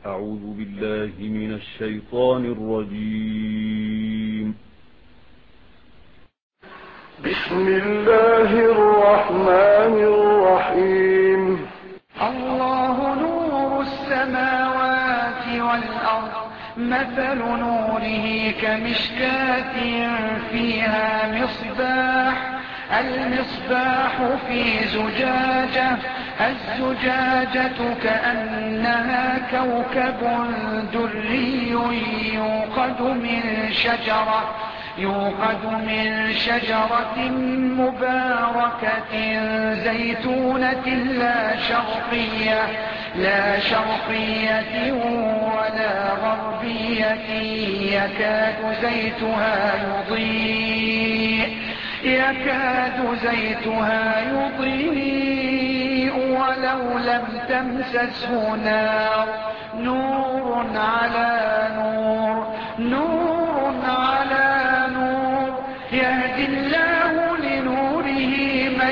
أعوذ بالله من الشيطان الرجيم. بسم الله الرحمن الرحيم. الله نور السماوات والأرض، مثل نوره كمشكاة فيها مصباح، المصباح في زجاجة، الزجاجة كأنها كوكب دري يوقد من شجرة مباركة زيتونة لا شرقية ولا غربية، يكاد زيتها يضيء ولو لم تمسسه نار، نور على نور، يهدي الله لنوره من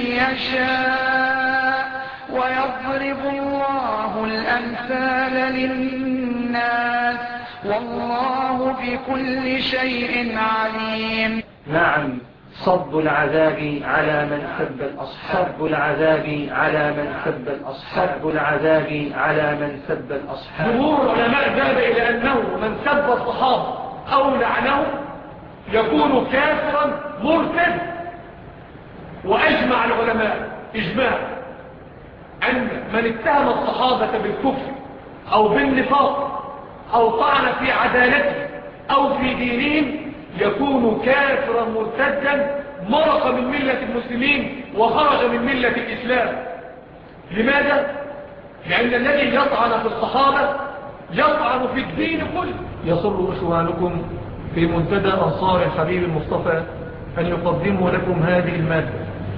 يشاء، ويضرب الله الأمثال للناس، والله بكل شيء عليم. نعم، صب العذاب على من سب الأصحاب، صب العذاب على من سب الأصحاب، صب العذاب على من سب الأصحاب. جمهور العلماء ذهب إلى أنه من سب الصحابة أو لعنه يكون كافرا مرتد، وأجمع العلماء إجماع أن من اتهم الصحابة بالكفر أو بالنفاق أو طعن في عدالته أو في دينهم يكون كافرا مرتدا، مرق من ملة المسلمين وخرج من ملة الإسلام. لماذا؟ لأن الذي يطعن في الصحابة يطعن في الدين كله. يسر إخوانكم في منتدى أنصار الحبيب المصطفى أن يقدموا لكم هذه المادة.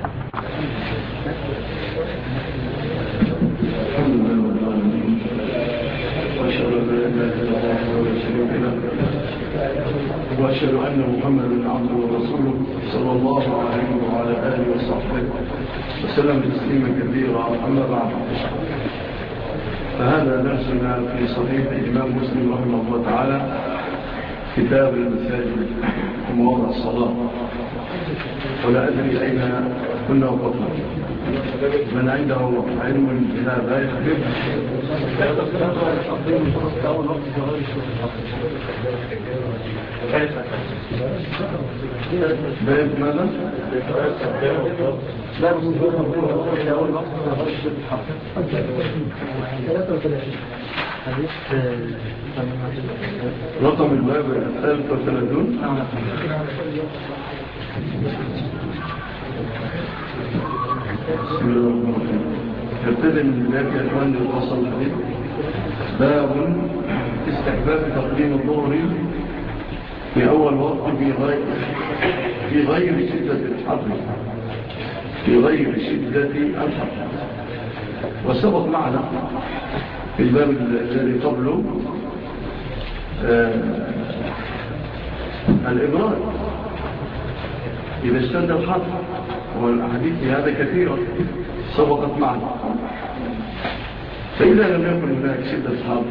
وأشهد أن محمدا عبده ورسوله صلى الله عليه وعلى آله وصحبه وسلم تسليما كثيرا. أما بعد، فهذا درسنا في صحيح الإمام مسلم رحمه الله تعالى، كتاب المساجد ومواضع الصلاة. ولا أدري أين كنا وقفنا. من عنده علم بهذا يخبر. باب ماذا؟ رقم الباب 33. بسم الله الرحمن الرحيم. يبتدئ من باب الأخوان الفصل الحديث. باب استحباب تقديم الظهر في أول وقت في غير شدة الحر، وسبق معنا في الباب الذي قبله الإبراد إذا اشتد الحر، والأحاديث في هذا كثيرة سبقت معنا. فإذا لم يكن هناك شدة حر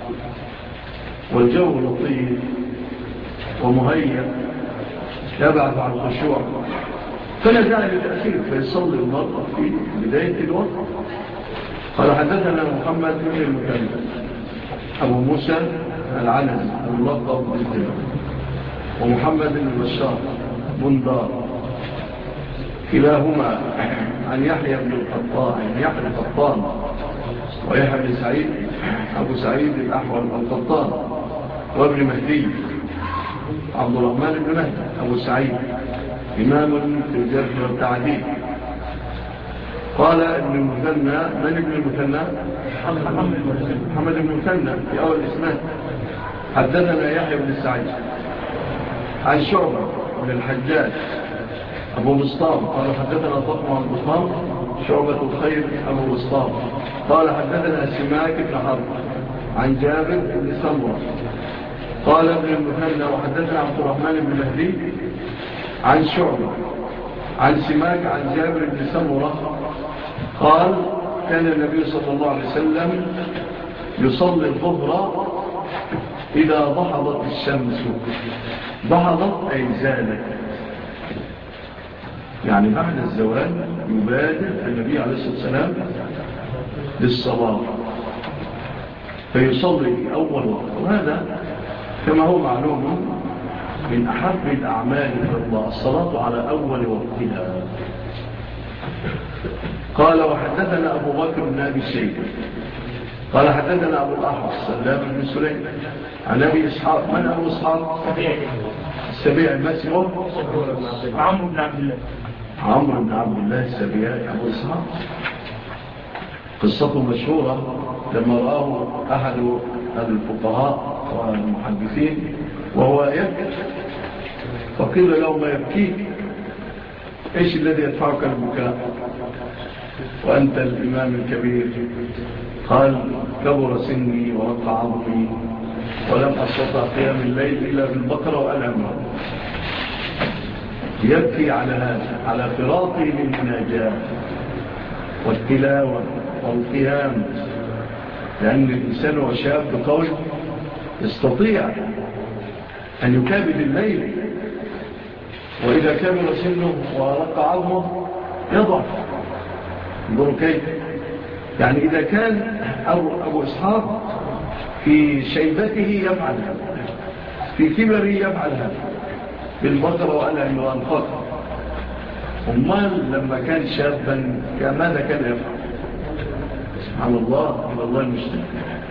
والجو لطيف ومهيأ يبعث عن الخشوع، فلا داعي للتأخير، فيصلي المرء في بداية الوقت. قال حدثنا محمد بن المثنى أبو موسى العنزي الملقب بالزنا، ومحمد بن بشار بندار، كلاهما عن يحيى بن القطان ويحيى بن سعيد أبو سعيد الأحول القطان، وابن مهدي عبد الرحمن بن مهدي أبو سعيد، إمام في الجرح والتعديل. قال ابن المثنى، من ابن المثنى؟ محمد بن المثنى في أول الإسناد. حدثنا يحيى بن سعيد عن شعبة بن الحجاج أبو بسطام قال حدثنا ضخم عن بسطام شعبة الخير أبو بسطام قال حدثنا سماك بن حرب عن جابر بن سمرة قال ابن المثنى وحدثنا عبد الرحمن بن مهدي عن شعبة عن سماك عن جابر بن سمرة قال كان النبي صلى الله عليه وسلم يصلي الظهر إذا ضحضت الشمس. ضحضت أي زالت، يعني بعد الزوال يبادر النبي عليه الصلاة والسلام للصلاة فيصلي في أول وقت، وهذا كما هو معلوم من أحب الأعمال إلى الله الصلاة على أول وقتها. قال وحدثنا أبو بكر بن أبي شيبة قال حدثنا أبو الأحوص سلام بن سليم عن أبي إسحاق. من أبو إسحاق؟ السبيعي. ما اسمه؟ عمرو بن عبد الله. عمرو بن عبد الله السبيعي أبو إسحاق. قصته مشهورة لما رآه أحد الفقهاء والمحدثين وهو يبكي فقيل له ما يبكيك؟ إيش الذي يدفعك البكاء وأنت الإمام الكبير؟ قال كبر سني ورق عظمي ولم أستطع قيام الليل إلا بالبقرة وآل عمران. يبكي على هذا، على فراقه للمناجاة والتلاوة والقيام، لأن الإنسان وشاب بقول يستطيع أن يكابد الليل، وإذا كبر سنه ورق عظمه يضعف. انظروا كيف، يعني إذا كان أبو إسحاق في شيبته يفعل هذا، في كبره يفعل هذا بالبقرة وآل عمران فقط، أمال لما كان شابا ماذا كان يفعل؟ سبحان الله، إلى الله المشترك.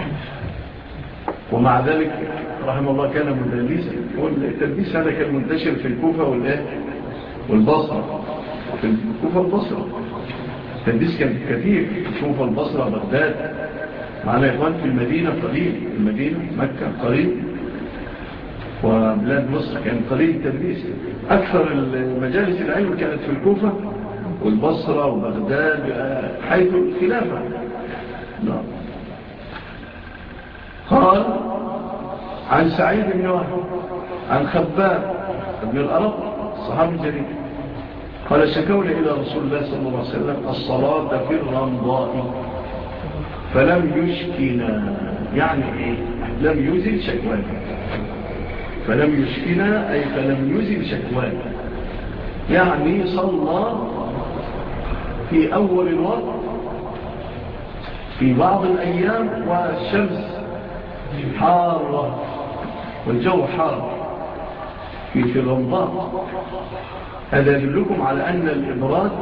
ومع ذلك رحمه الله كان مدلسا، والتدليس هذا كان منتشر في الكوفة والبصرة. في الكوفة والبصرة التدليس كان كثير، في الكوفة والبصرة بغداد، معنا إخوان في المدينة قليل، المدينة مكة قليل، وبلاد مصر كان قليل التدليس. أكثر المجالس العلم كانت في الكوفة والبصرة وبغداد حيث الخلافة. نعم. قال عن سعيد بن وهب عن خباب بن الأرق صحابي جليل قال شكونا إلى رسول الله صلى الله عليه وسلم الصلاة في الرمضاء فلم يشكنا. يعني إيه؟ لم يزل شكوانا. فلم يشكنا أي فلم يزل شكوانا، يعني صلى في أول الوقت في بعض الأيام والشمس حارة والجو حار في رمضان. هذا يدلكم على أن الإبراد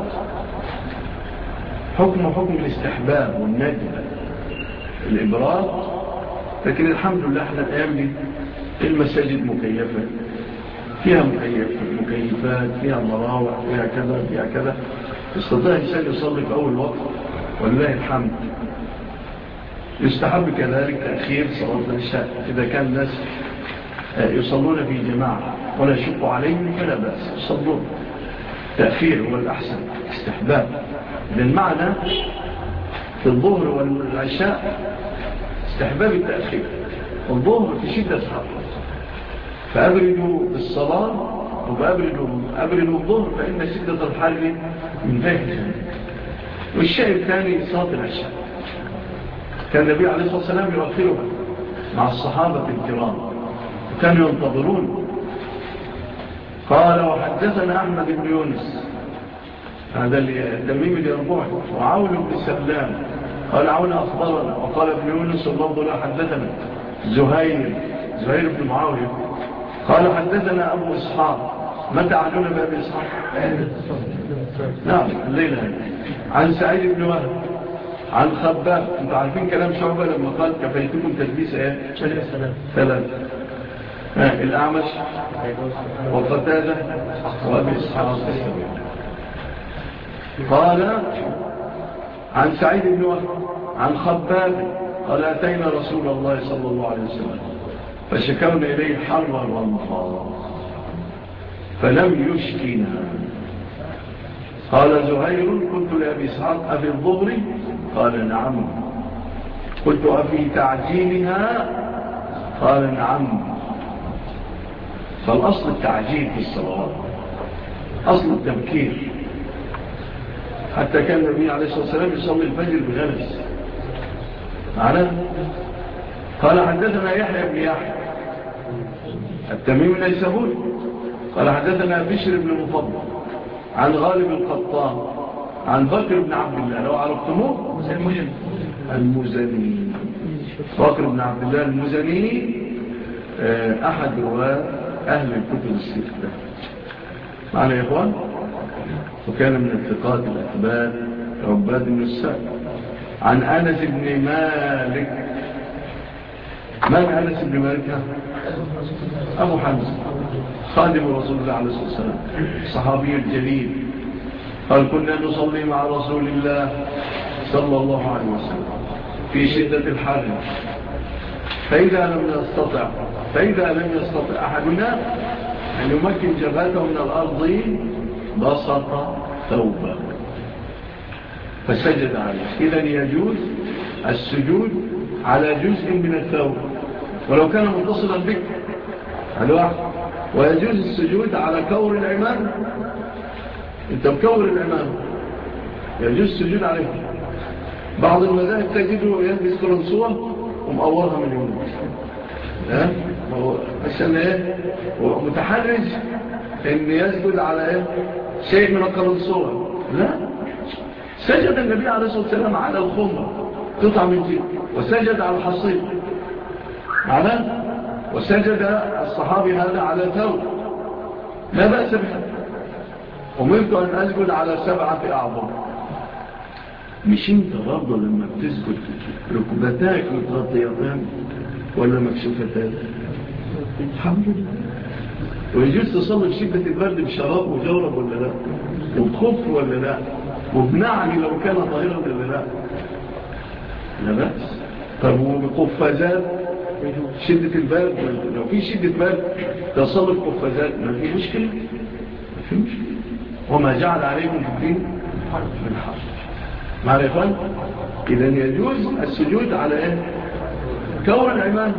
حكم الاستحباب والندب. الإبراد، لكن الحمد لله احنا الأيام دي المساجد مكيفة، فيها مكيفات، فيها مراوح، فيها كذا فيها كذا، يستطيع الإنسان يصلي في أول وقت والله الحمد. يستحب كذلك تأخير صلاة العشاء إذا كان الناس يصلون في جماعة ولا يشق عليهم فلا بأس، يصلون. تأخير هو الأحسن، استحباب. للمعنى في الظهر والعشاء استحباب التأخير. الظهر في شدة حر فأبردوا بالصلاة وأبردوا الظهر فإن شدة الحر من ذلك. والشيء الثاني صلاة العشاء كان النبي عليه الصلاة والسلام يؤخرها مع الصحابة الكرام وكانوا ينتظرون. قال وحدثنا أحمد بن يونس هذا التميم اليربوعي وعون بن سلام قال عون أخبرنا وقال ابن يونس واللفظ لا حدثنا زهير بن معاوية قال حدثنا أبو إسحاق. متى عدنا بأبي إسحاق؟ نعم الليلة. عن سعيد بن وهب عن خباب. انتوا عارفين كلام شعبة لما قال كفيتكم تدليس ايه؟ ثلاثة. الأعمش وقتادة وأبي إسحاق. قال عن سعيد بن وهب عن خباب قال أتينا رسول الله صلى الله عليه وسلم فشكونا إليه حر الرمضاء فلم يشكنا. قال زهير قلت لأبي إسحاق أبي الظهر؟ قال نعم. قلت أبي تعجيلها؟ قال نعم. فالأصل التعجيل في الصلاة، أصل التبكير. حتى كان النبي عليه الصلاة والسلام يصلي الفجر بغلس معنا قال حدثنا يحيى بن يحيى التميمي النيسابوري قال حدثنا بشر بن المفضل عن غالب القطان عن بكر بن عبد الله، لو عرفتموه المزني. بكر بن عبد الله المزني أحد رواة أهل الكتب الستة معنا يا إخوان، وكان من الثقات الأثبات عباد النساء. عن أنس بن مالك. من أنس بن مالك؟ أبو حمزة خادم رسول الله عليه الصلاة والسلام صحابي الجليل. قال كنا نصلي مع رسول الله صلى الله عليه وسلم في شدة الحر، فإذا لم يستطع أحدنا أن يمكن جبهته من الأرض بسط ثوبه فسجد عليه. إذن يجوز السجود على جزء من الثوب ولو كان متصلا بك الواحد، ويجوز السجود على كور العمام. انت مكور العمام يجوز السجود عليه. بعض المذاهب تجده يلبس قرنسوة ومقورها من يوم عشان ايه ومتحرج ان يسجد على ايه شيء من القرنسوة. لا، سجد النبي عليه الصلاة والسلام على الخمر قطع من جيد، وسجد على الحصير على، وسجد الصحابي هذا على ثوب، لا بأس بها. أمرت أن أسجد على 7 أعظم. مش انت برضه لما بتسجد ركبتاك متغطيتان ولا مكشوفتان؟ الحمد لله. ويجوز تصلي في شدة البرد بشراب وجورب ولا لا، وبخف ولا لا، وبنعم لو كان ظاهرا ولا لا، لا بأس. طب وبقفازات شدة البرد، لو في شدة برد تصلي بقفازات ما في مشكلة، ما في مشكلة. وما جعل عليكم في الدين من حرج. معنا يا إخوان؟ إذن يجوز السجود على إيه؟ كور العمام.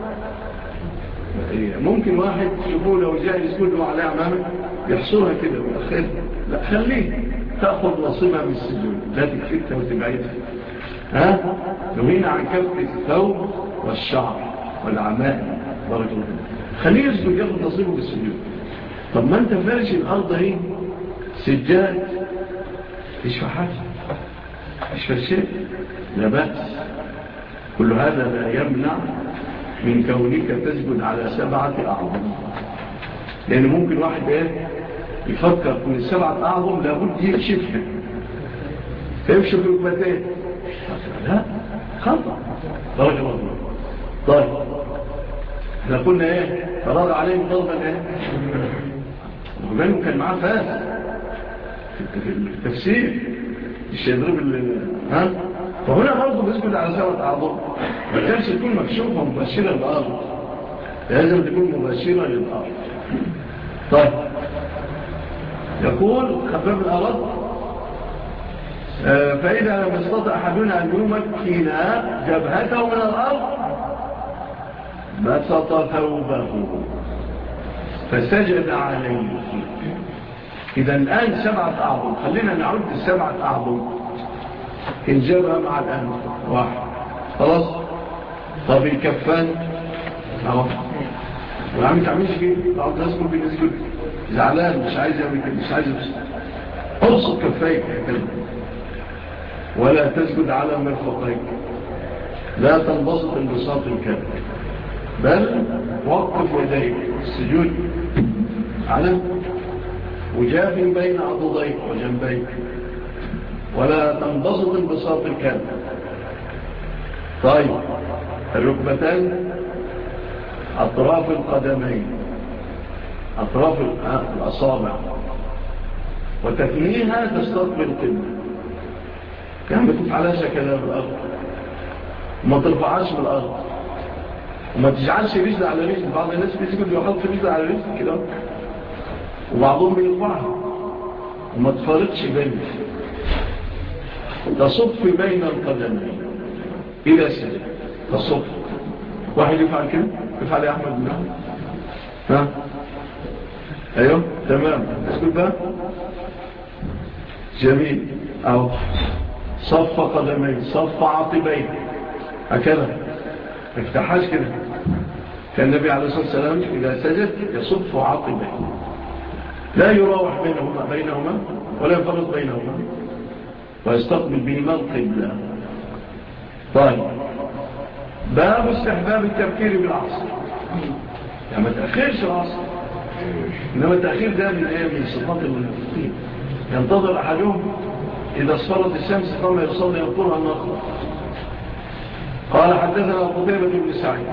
ممكن واحد يقول لو جاء يسجد على عمامه يحصرها كده ويأخذ، لا خليه تأخذ نصيبها من السجود، لا تكفتها وتبعيدها. نهينا عن كفة الثوب والشعر والعماء بارك الله، خليه يسجد ياخذ نصيبه بالسجود. طب ما انت فارش الأرض اهي سجاد، ايش حاجة ايش فالشيء، لا بأس. كل هذا لا يمنع من كونك تسجد على 7 أعظم، لأن ممكن واحد يفكر من 7 أعظم لابد يكشفها فيمشي بركبتين، لا خطأ بارك الله. طيب احنا قلنا فرض عليهم ضربا وكمان كان معاه فاس في التفسير مش يضرب فهنا برضه بيسجد على 7 أعظم، ما كانش تكون مكشوفة مباشرة للأرض، لازم تكون مباشرة للأرض. طيب يقول خباب الأرض فإذا لم يستطع أحدنا أن يمكن جبهته من الأرض بسط ثوبه فسجد عليه. إذا الآن 7 أعظم، خلينا نعد 7 أعظم انجبها مع الآن 1 خلاص. طب الكفان اهو، وعم تعملش كده، بعض الناس ممكن يسجد زعلان مش عايز يعمل كده، مش عايز ابسط كفايك كده، ولا تسجد على مرفقيك، لا تنبسط انبساط الكف، بل وقف يديك السجود على وجاف بين عضديك وجنبيك، ولا تنبسط انبساط الكف. طيب الركبتين أطراف القدمين، أطراف الأصابع، وتثنيها تستقبل القبلة، يعني ما تفعلهاش كده بالأرض، وما ترفعهاش من الأرض، وما تجعلش رجل على رجل. بعض الناس بيسجد يحط رجل على رجل كده، وبعضهم بيرفعها، وما تفارقش بينه، تصف بين القدمين إذا سجد، تصف. واحد يفعل كده، يفعل يا أحمد بن أحمد، ها أيوه تمام، اسكت بقى جميل. أو صف قدمين، صف عقبين، هكذا افتحاش كده. كان النبي عليه الصلاة والسلام إذا سجد يصف عقبه، لا يراوح بينهما ولا يفرط بينهما، ويستقبل بهما القبلة. طيب، باب استحباب التبكير بالعصر. يعني ما تأخيرش العصر، إنما التأخير ده من صفات المنافقين. ينتظر أحدهم إذا اصفرت الشمس ثم يصلي ينطرها النقر. قال حدثنا قتيبة بن سعيد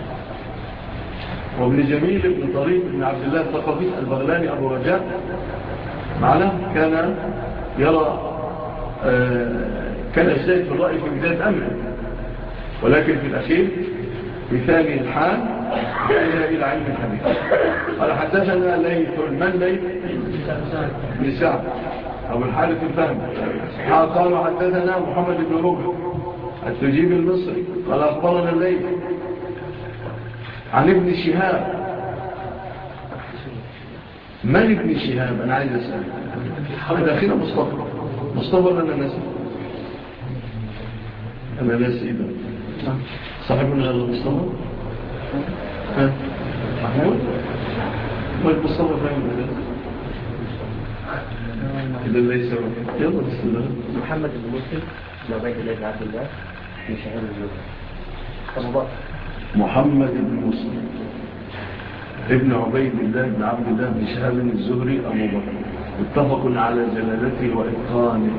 وابن جميل بن طريق بن عبد الله الثقفي البغلاني أبو رجاء معنا، كان يرى كان يجتهد في الرأي في بداية أمره، ولكن في الأخير في ثاني الحال إلى علم الحديث. قال حدثنا ليث، من ليث؟ بن سعد أبو الحارث الفهمي. قال حدثنا محمد بن ربع التجيب المصري قال أخبرنا الليث عن ابن شهاب. من ابن شهاب؟ أنا عايز أسأل. هذا أخينا مصطفى لنا نسأل. أنا لا سيدة صاحبنا المصطفى محمود والمصطفى فاهم إذا ليس يلا بسم الله. محمد بن مسلم وعبيد الله بن عبد الله بن شهاب الزهري. محمد بن مسلم ابن عبيد الله بن عبد الله بن شهاب الزهري أبو بكر، متفق على جلالته وإتقانه.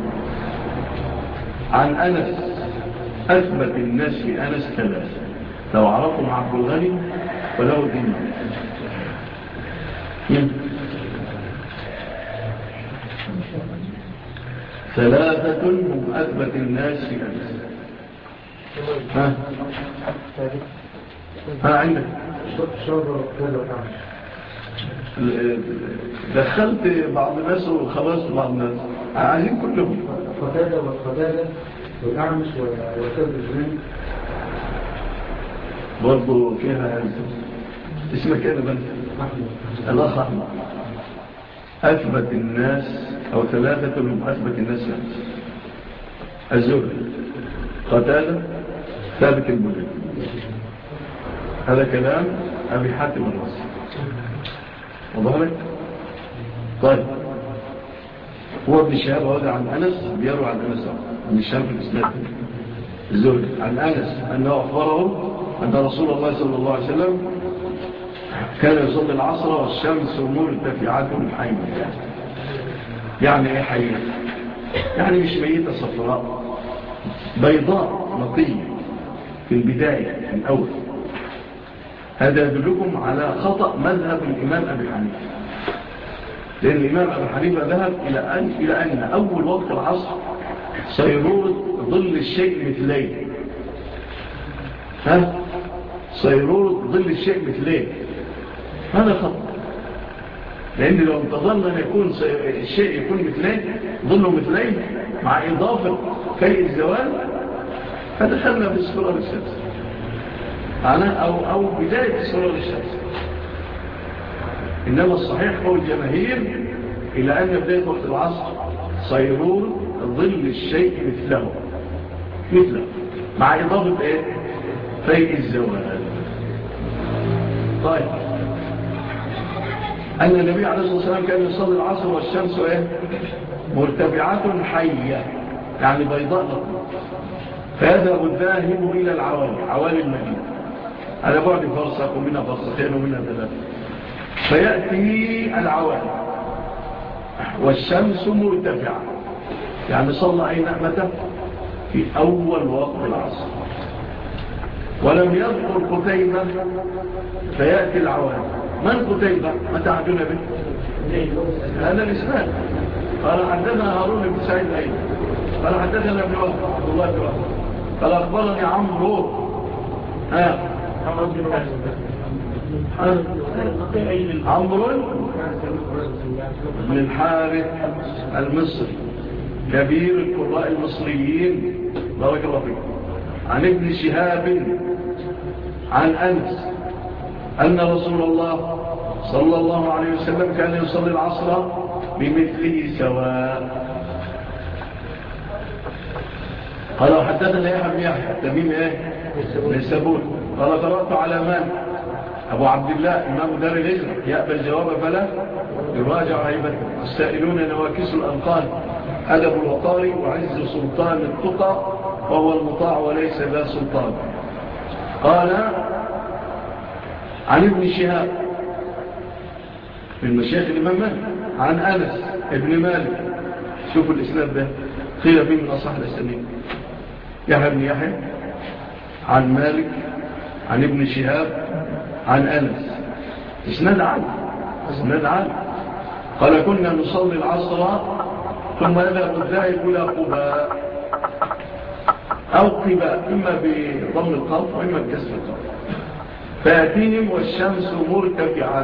عن أنس، أثبت الناس في أنس ثلاثة، لو عرفهم عبد الغني ولو دين. ثلاثة هم أثبت الناس في أنس. عندك دخلت بعض الناس وخلصت بعض الناس، عايزين كلهم. قتادة والأعمش وكذب الجنين برضو فيها اسمك ايه بنت؟ الأخ أحمد. أثبت الناس أو ثلاثة من أثبت الناس يعني الزهري، قتادة، ثابت البناني. هذا كلام أبي حاتم الرازي. واضح لك؟ طيب، هو ابن شهاب وضع عن أنس، بيروي عن أنس ابن شهاب في الإسناد الزهري عن أنس أنه أخبره أن رسول الله صلى الله عليه وسلم كان يصلي العصر والشمس مرتفعة حية. يعني ايه حية؟ يعني مش ميتة صفراء، بيضاء نقية في البداية في الأول. هذا يدلكم على خطأ مذهب الإمام أبي حنيفة، لأن الإمام أبي حنيفة ذهب إلى أن أول وقت العصر سيرورة ظل الشيء مثليه. سيرورة ظل الشيء مثليه، هذا خطأ. لأن لو انتظرنا أن يكون الشيء يكون مثليه، ظله مثليه مع إضافة كي الزوال، فدخلنا في صورة الشمس أو بداية صورة الشمس. إنما الصحيح هو الجماهير إلى أن بداية وقت العصر سيرور ظل الشيء مثله مع إضافة إيه؟ في الزوال. طيب، أن النبي عليه الصلاة والسلام كان يصلي العصر والشمس مرتفعة حية، يعني بيضاء نقية. فيذهب الذاهب إلى عوالي المدينة على بعد فرسخ، ومنها فرسخين ومنها ثلاثة، فيأتي العوالي والشمس مرتفعة، يعني صلى أي نعمة في أول وقت العصر. ولم يذكر قتيبة فيأتي العوالي. من قتيبة؟ متى عدنا به؟ هذا الإسناد. قال حدثنا هارون بن سعيد أيضا قال حدثنا ابن وهب عبد الله بن وهب قال أخبرني عمرو بن الحارث المصري كبير القراء المصريين بارك الله فيك، عن ابن شهاب عن أنس أن رسول الله صلى الله عليه وسلم كان يصلي العصر بمثله سواء. قال حدثنا يحيى بن يحيى التميمي نسبون قال قرأت على مالك أبو عبد الله إمام دار الهجرة يأبى الجواب فلا يراجع هيبته السائلون نواكس الأنقال أدب الوقار وعز سلطان التقى وهو المطاع وليس ذا سلطان. قال عن ابن شهاب من مشايخ الإمام مالك عن أنس ابن مالك، شوفوا الإسلام ده قيل فيه من أصح الأسانيد، يحيى بن يحيى عن مالك عن ابن شهاب عن أنس، إسناد عالي. قال كنا نصلي العصر ثم يذهب الذاهب إلى قباء أو قباء، إما بضم القلب وإما بكسر القلب، فيأتيهم والشمس مرتفعة.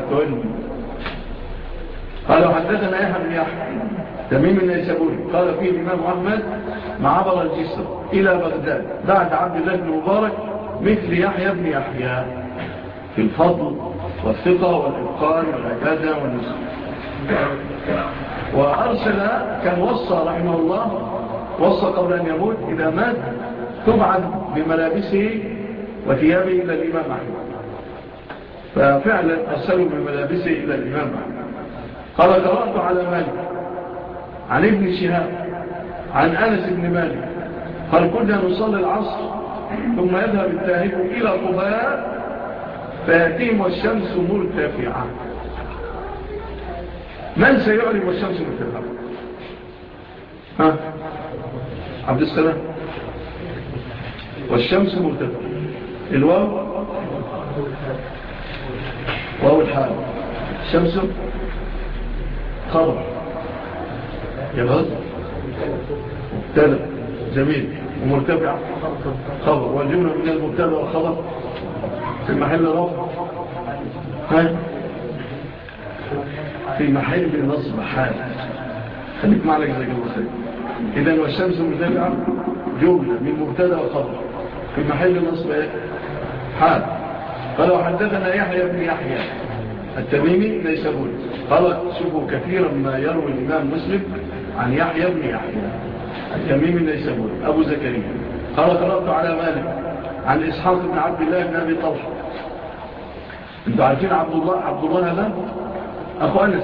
قالوا حدثنا يحيى بن يحيى تميم النيسابوري قال فيه الإمام أحمد مع عبر الجسر إلى بغداد بعد عبد الله بن مبارك مثل يحيى بن يحيى في الفضل والثقة والإتقان والعبادة والنسك. وأرسل كان وصى رحمه الله، وصى قبل أن يموت إذا مات تبعد بملابسه وثيابه إلى الإمام أحمد، ففعلا أرسلوا بملابسه إلى الإمام أحمد. قال قرأت على مالك عن ابن شهاب عن أنس بن مالك قال كنا نصلي العصر ثم يذهب الذاهب إلى قباء فيأتيهم والشمس مرتفعة. من سيعلم والشمس مرتفعة؟ عبد السلام. والشمس مرتفعة، الواو واو الحال، الشمس خبر يبهد مبتدأ جميل ومرتفع خبر، والجملة من المبتدأ والخبر في محل رفع في محل نصب حال. خليك معلك زي الله خير. إذن والشمس مرتفعة جملة من مبتدأ وخبر في محل نصب حال. قالوا حدثنا يحيى بن يحيى التميمي ليس بول. قال شوفوا كثيرا ما يروي الإمام مسلم عن يحيى بن يحيى التميمي ليس بول أبو زكريا. قال قرأت على مالك عن إسحاق بن عبد الله بن أبي طلحة. انتوا عارفين عبد الله هذا أخو أنس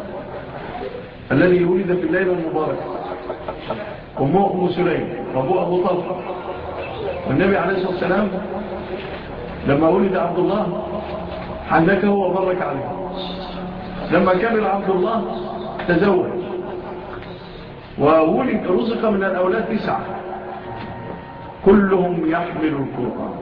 الذي ولد في الليلة المباركة، أمه أم سليم وأبوه أبو طلحة. والنبي عليه الصلاة والسلام لما ولد عبد الله حنكه وبرك عليه. لما كبر عبد الله تزوج وولد رزق من الأولاد 9 كلهم يحمل القرآن.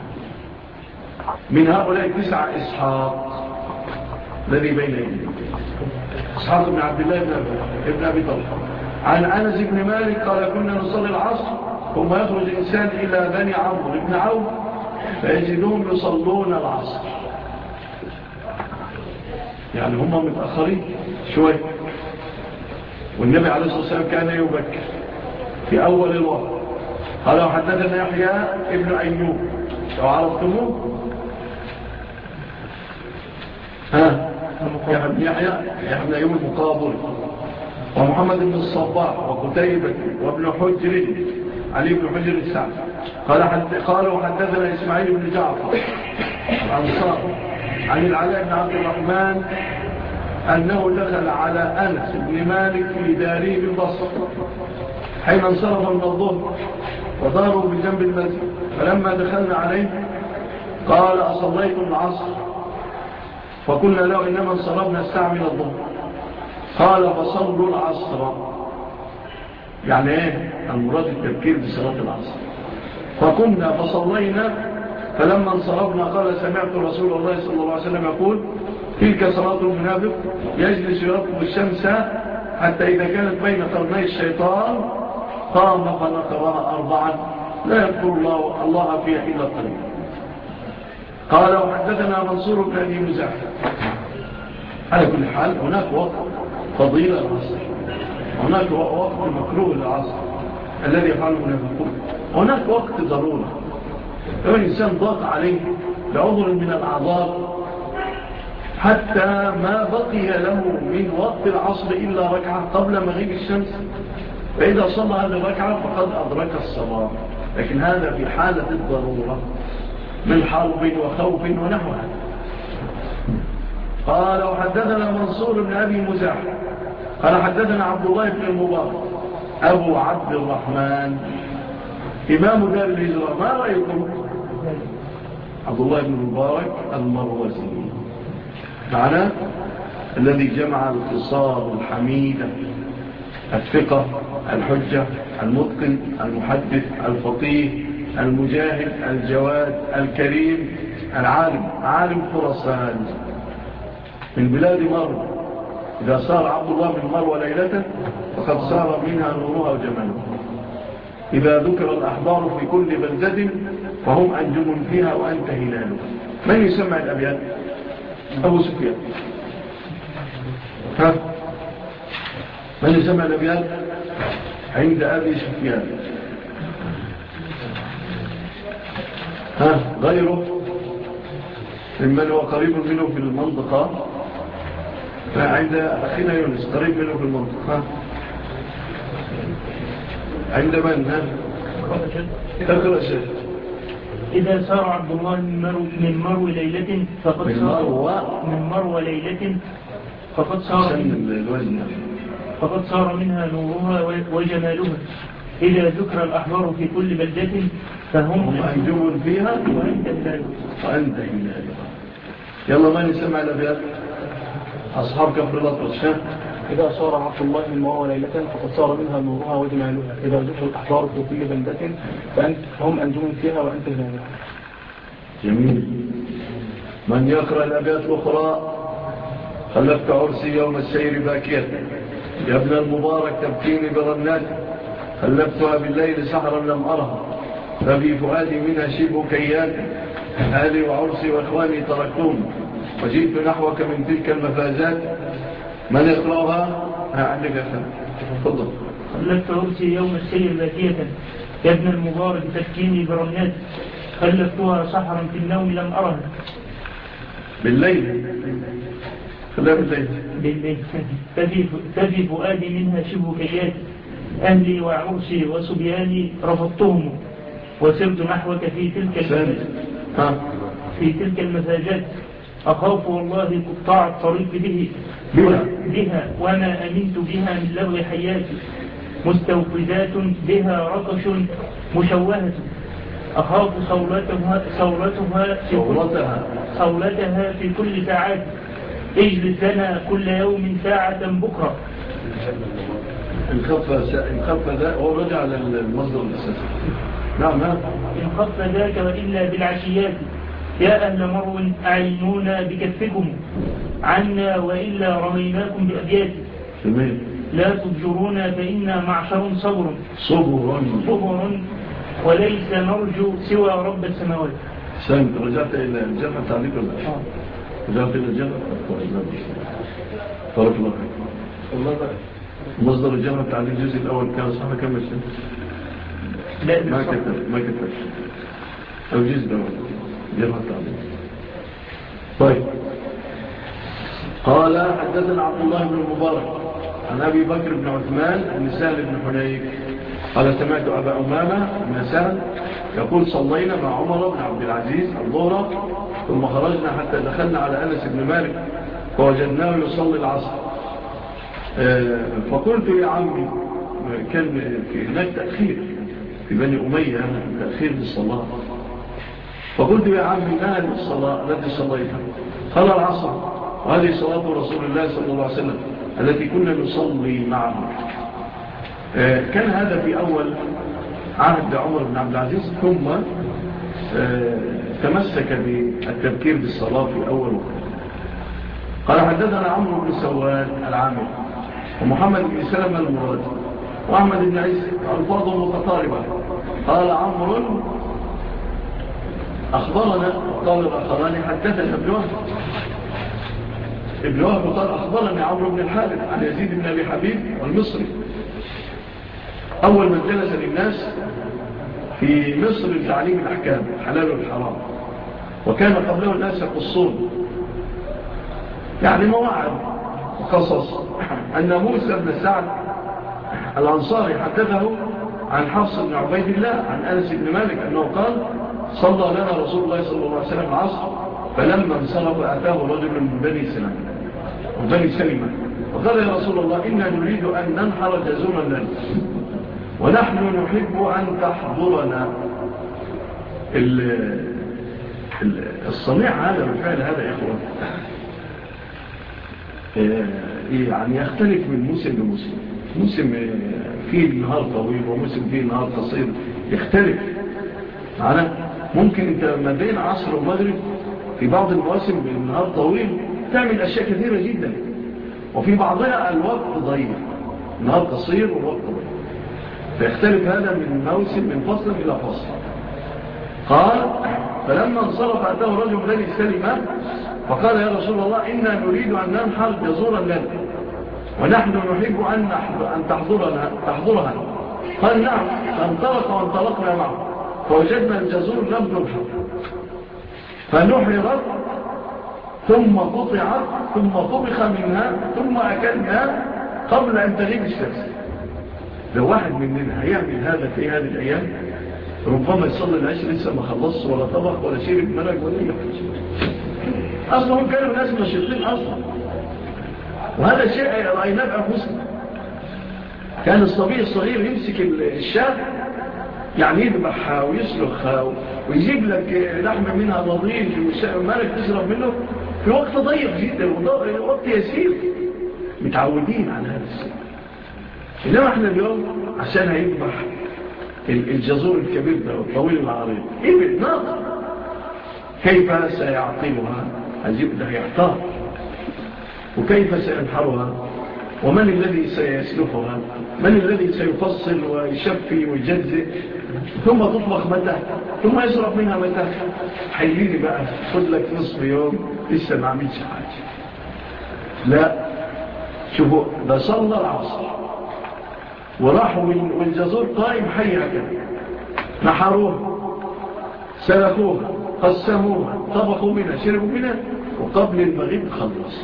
من هؤلاء 9 إسحاق الذي بين يديه، إسحاق بن عبد الله بن أبي طلحة. عن أنس بن مالك قال كنا نصلي العصر ثم يخرج الإنسان إلى بني عمرو بن عوف فيجدون يصلون العصر، يعني هم متأخرين شوي، والنبي عليه الصلاة والسلام كان يبكر في أول الوقت. قال وحدثنا يحيى ابن أيوب لو عرفتموه يحيى بن أيوب المقابل ومحمد بن الصباح وقتيبة وابن حجر علي بن حجر السعد. قالوا حدثنا إسماعيل بن جعفر الأنصار عن العلاء بن عبد الرحمن أنه دخل على أنس بن مالك في داره بالبصر حين انصرف من الظهر وضاروا بجنب المسجد، فلما دخلنا عليه قال أصليتم العصر؟ فقلنا له إنما انصرفنا الساعة من الظهر. قال فصلوا العصر، يعني ايه المراد التذكير بصلاة العصر. فقمنا فصلينا، فلما انصرفنا قال سمعت رسول الله صلى الله عليه وسلم يقول تلك صلاة المنافق يجلس يراقب الشمس حتى إذا كانت بين قرني الشيطان قام فنقرها 4 لا يذكر الله فيها إلا قليلا. قال وحدثنا منصور بن أبي مزاحم. على كل حال هناك وقت فضيلة العصر، هناك وقت مكروه العصر الذي يفعله المنافقون، هناك وقت ضرورة. لو الإنسان ضاق عليه بعذر من الأعذار حتى ما بقي له من وقت العصر إلا ركعة قبل مغيب الشمس، فإذا صلى هذه الركعة فقد أدرك الصلاة، لكن هذا في حالة الضرورة. من حرب وخوف ونحوها. قال وحدثنا منصور بن أبي مزاح قال حدثنا عبد الله بن المبارك أبو عبد الرحمن إمام دار الهجرة. ما رأيكم؟ عبد الله بن المبارك المروزي معناه الذي جمع الخصال الحميدة: الثقة، الحجة، المتقن، المحدث، الفقيه، المجاهد، الجواد، الكريم، العالم، عالم خراسان من بلاد مرو. إذا صار عبد الله من مرو ليلة فقد صار منها نورها وجمالها. إذا ذكر الأحبار في كل بلدة فهم أنجم فيها وأنت هلال. من يسمع الأبيات؟ أبو سفيان. ها؟ من يسمع الأبيات؟ عند أبي سفيان. ها؟ غيره ممن هو قريب منه في المنطقة. عند أخينا يونس قريب منه في المنطقة. عند من؟ ها؟ تقرأ شيء. إذا سار عبد الله من مرو ليلة فقد صار منها نورها وجمالها. إذا ذكر الأحبار في كل بلدة فهم أنجم فيها وأنت هلال. يلا من يسمع الأبيات؟ أصحاب كفر الأطرش. إذا صار عبد الله من مرو ليلة فقد صار منها نورها وجمالها. إذا ذكر الأحبار في كل بلدة فهم أنجم فيها وأنت هلال. جميل. من يقرأ الأبيات الأخرى: خلفت عرسي يوم السير باكية يا ابن المبارك تبكيني برنات، خلفتها بالليل سحرا لم أرها ففي فؤادي منها شبه كيات، أهلي وعرسي وإخواني تركتهم وجئت نحوك من تلك المفازات. من يقرأها؟ عندك أخذ. تفضل. خلفت عرسي يوم السير باكية يا ابن المبارك تبكيني برنات، خلفتها سحرا في النوم لم أرها. بالليل. خلها بالليل. ففي فؤادي منها شبه كيات، أهلي وعرسي وصبياني رفضتهم وسرت نحوك في تلك المساجات، أخاف والله قطاع الطريق بها وما أمنت بها من لغو حياتي، مستوفدات بها رقش مشوهة، أخاف صولتها في كل ساعات، اجلس لنا كل يوم ساعة بكرة. انخف ذاك هو رجع للمصدر الأساسي. نعم. انخف ذاك وإلا بالعشيات، يا أهل مرو أعينونا بكفكم عنا وإلا رميناكم بأبيات، لا تبجرونا فإنا معشر صبر وليس نرجو سوى رب السماوات. سامت رجعت إلى الجنة تعليق رجعت إلى الجنة طرف الله مصدر الجنة تعليق الجزء الأول كان صحيح كم الشيء؟ لا ما كتب أو الجزء الأول جنة تعليق. طيب. قال حدثنا عبد الله بن المبارك عن أبي بكر بن عثمان بن سهل بن حنيف قال سمعت أبا أمامة بن سهل يقول صلينا مع عمر بن عبد العزيز الظهر ثم خرجنا حتى دخلنا على أنس بن مالك فوجدناه يصلي العصر، فقلت يا عمي كان في هناك تأخير في بني أمية تأخير بالصلاة، فقلت يا عمي ما هذه الصلاة التي صليتها؟ قال العصر، وهذه صلاة رسول الله صلى الله عليه وسلم التي كنا نصلي معه. كان هذا في أول عهد عمر بن عبد العزيز، ثم تمسك بالتذكير بالصلاة في أول وقت. قال حدثنا عمرو بن سواد العامل ومحمد بن سلمة المراد وأحمد بن عيسى ألفاظ متقاربة. قال عمرو أخبرنا، قال الآخران حدثنا ابن وهب قال أخبرني عمرو بن الحارث عن يزيد بن أبي حبيب والمصري أول من جلس للناس في مصر لتعليم الأحكام الحلال والحرام، وكان قبله الناس يقصون يعني مواعظ وقصص. أن موسى بن سعد الأنصاري حدثه عن حفص بن عبيد الله عن أنس بن مالك أنه قال صلى لنا رسول الله صلى الله عليه وسلم العصر، فلما انصرف أتاه رجل من بني سلمة وقال يا رسول الله إنا نريد أن ننحر جزورا لنا ونحن نحب أن تحضرنا. الصنيع هذا بالفعل هذا يا إخوان يعني يختلف من موسم لموسم. موسم فيه النهار طويل وموسم فيه النهار قصير يختلف. ممكن انت ما بين عصر ومغرب في بعض المواسم النهار طويل تعمل أشياء كثيرة جدا، وفي بعضها الوقت ضيق، النهار قصير والوقت ضيق، فيختلف هذا من فصل إلى فصل. قال فلما انصرف أتاه رجل بني سلمة فقال يا رسول الله إنا نريد أن ننحر جزورا لنا ونحن نحب أن تحضرها. قال نعم، فانطلق وانطلقنا معه فوجدنا الجزور لم تنحر فنحرت ثم قطعت ثم طبخ منها ثم أكلنا قبل أن تغيب الشمس. لو واحد مننا هيعمل هذا في هذه الأيام ربما يصلي العشر لسه ما خلص ولا طبخ ولا شرب مرق ولا يحج. أصلا هم كانوا ناس نشيطين أصلا، وهذا شيء رأيناه بأنفسنا. كان الصبي الصغير يمسك الشاة يعني يذبحها ويسلخها ويجيب لك لحم منها نظيف ومالك تشرب منه في وقت ضيق جدا ووقت يسير. متعودين على هذا الشيء. إنما احنا اليوم عشان هيذبح الجزور الكبير ده الطويل العريض إبن ناظر كيف سيعقلها؟ هيبدأ يحتار. وكيف سينحرها؟ ومن الذي سيسلخها؟ من الذي سيفصل ويشفي ويجزئ؟ ثم تطبخ متى؟ ثم يشرب منها متى؟ حيليني بقى خد لك نصف يوم لسه ما عملش حاجة. لا، شوفوا ده صلى العصر وراحوا والجزور قائم حي هكذا، نحروها سلخوها قسموها طبخوا منها شربوا منها وقبل المغرب خلص.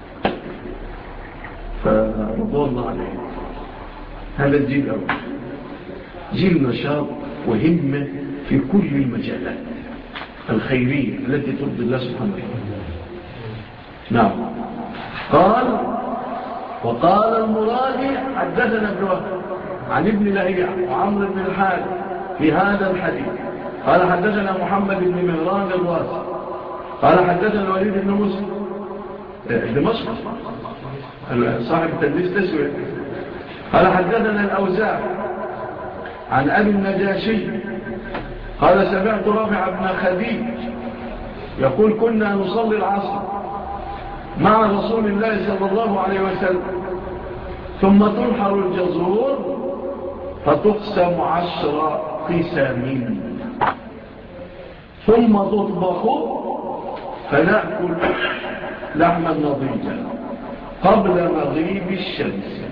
فرضو الله عليه هذا الجيل أول، جيل نشاط وهمة في كل المجالات الخيرية التي ترضي الله سبحانه وتعالى. نعم. وقال المرادي حدثنا ابن وهب عن ابن لهيع وعمر بن الحارث في هذا الحديث قال حدثنا محمد بن مهران الراسي قال حدثنا الوليد بن مسلم دمشق صاحب التدليس تسوية قال حدثنا الأوزاع عن أبي النجاشي قال سمعت رافع بن خديج يقول كنا نصلي العصر مع رسول الله صلى الله عليه وسلم ثم تنحر الجزور فتقسم 10 قسم ثم تطبخ فنأكل لحما نضيجا قبل مغيب الشمس.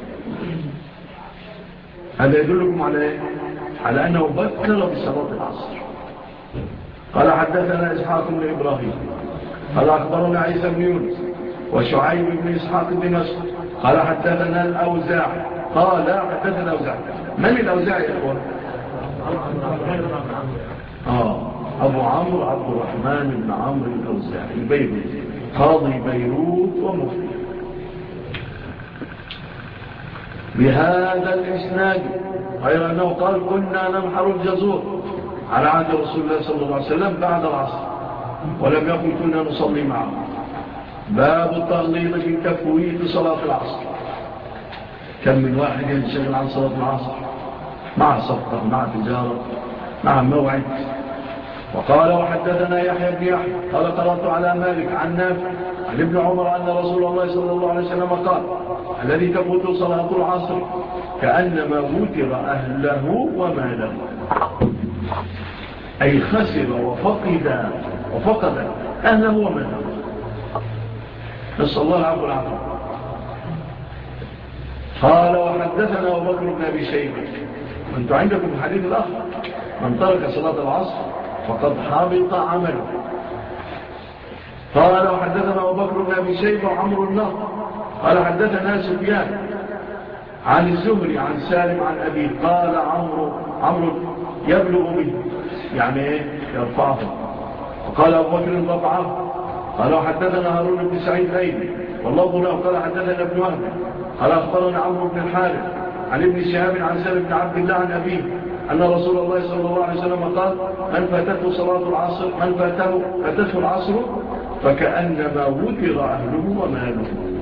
هذا يدلكم على أنه بكر بصلاة العصر. قال حدثنا إسحاق بن إبراهيم قال أخبرنا عيسى بن يونس وشعيب بن إسحاق بن نصر قال حدثنا الأوزاع قال حدثنا الأوزاع. من الأوزاع يا إخوان؟ أبو عمرو عبد الرحمن بن عمرو الأوزاع البيروتي قاضي بيروت ومفتي بهذا الإسناد، غير أنه قال كنا ننحر الجزور على عهد رسول الله صلى الله عليه وسلم بعد العصر ولم يقل كنا نصلي معه. باب التغليظ في تفويت صلاة العصر. كم من واحد ينشغل عن صلاة العصر مع صفقة مع تجارة مع موعد. وقال وحدثنا يحيى بن يحيى قال قرأت على مالك عن نافع عن ابن عمر أن رسول الله صلى الله عليه وسلم قال الذي تفوت صلاة العصر كأنما وتر أهله وماله، أي خسر وفقد أهله وماله. نسأل الله العفو والعافية. قال وحدثنا أبو بكر بن أبي شيبة. أنتم عندكم الحديث الآخر من ترك صلاة العصر فقد حبط عمله. قال وحدثنا أبو بكر بن أبي شيبة وعمر النهر قال حدثنا سفيان عن الزهري عن سالم عن أبي قال عمرو يبلغ به يعني يرفعه. وقال أبو بكر رفعه. قال وحدثنا هارون بن سعيد الأيلي والله له قال حدثنا ابن وهب قال أخبرنا عمرو بن الحارث عن ابن شهاب عن سالم بن عبد الله عن أبيه أن رسول الله صلى الله عليه وسلم قال من فاتته صلاة العصر من فاتته العصر فكأنما وتر أهله وماله.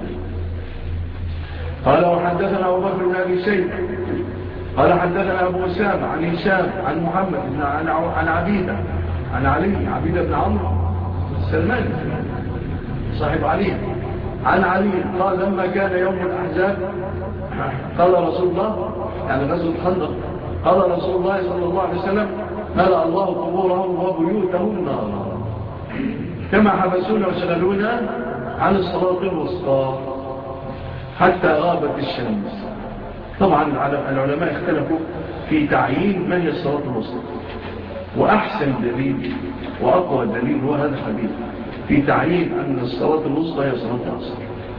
قال وحدثنا أبو بكر بن أبي شيبة قال حدثنا أبو أسامة عن هشام عن محمد عن عبيدة عن علي عبيدة بن عمرو السلماني صاحب علي عن علي قال لما كان يوم الأحزاب قال رسول الله يعني غزوة الخندق قال رسول الله صلى الله عليه وسلم ملأ الله قبورهم وبيوتهم نارا كما حبسونا وشغلونا عن الصلاة الوسطى حتى غابت الشمس. طبعا العلماء اختلفوا في تعيين من هي الصلاة الوسطى، وأحسن دليل وأقوى دليل هو هذا الحديث في تعيين أن الصلاة الوسطى هي صلاة العصر،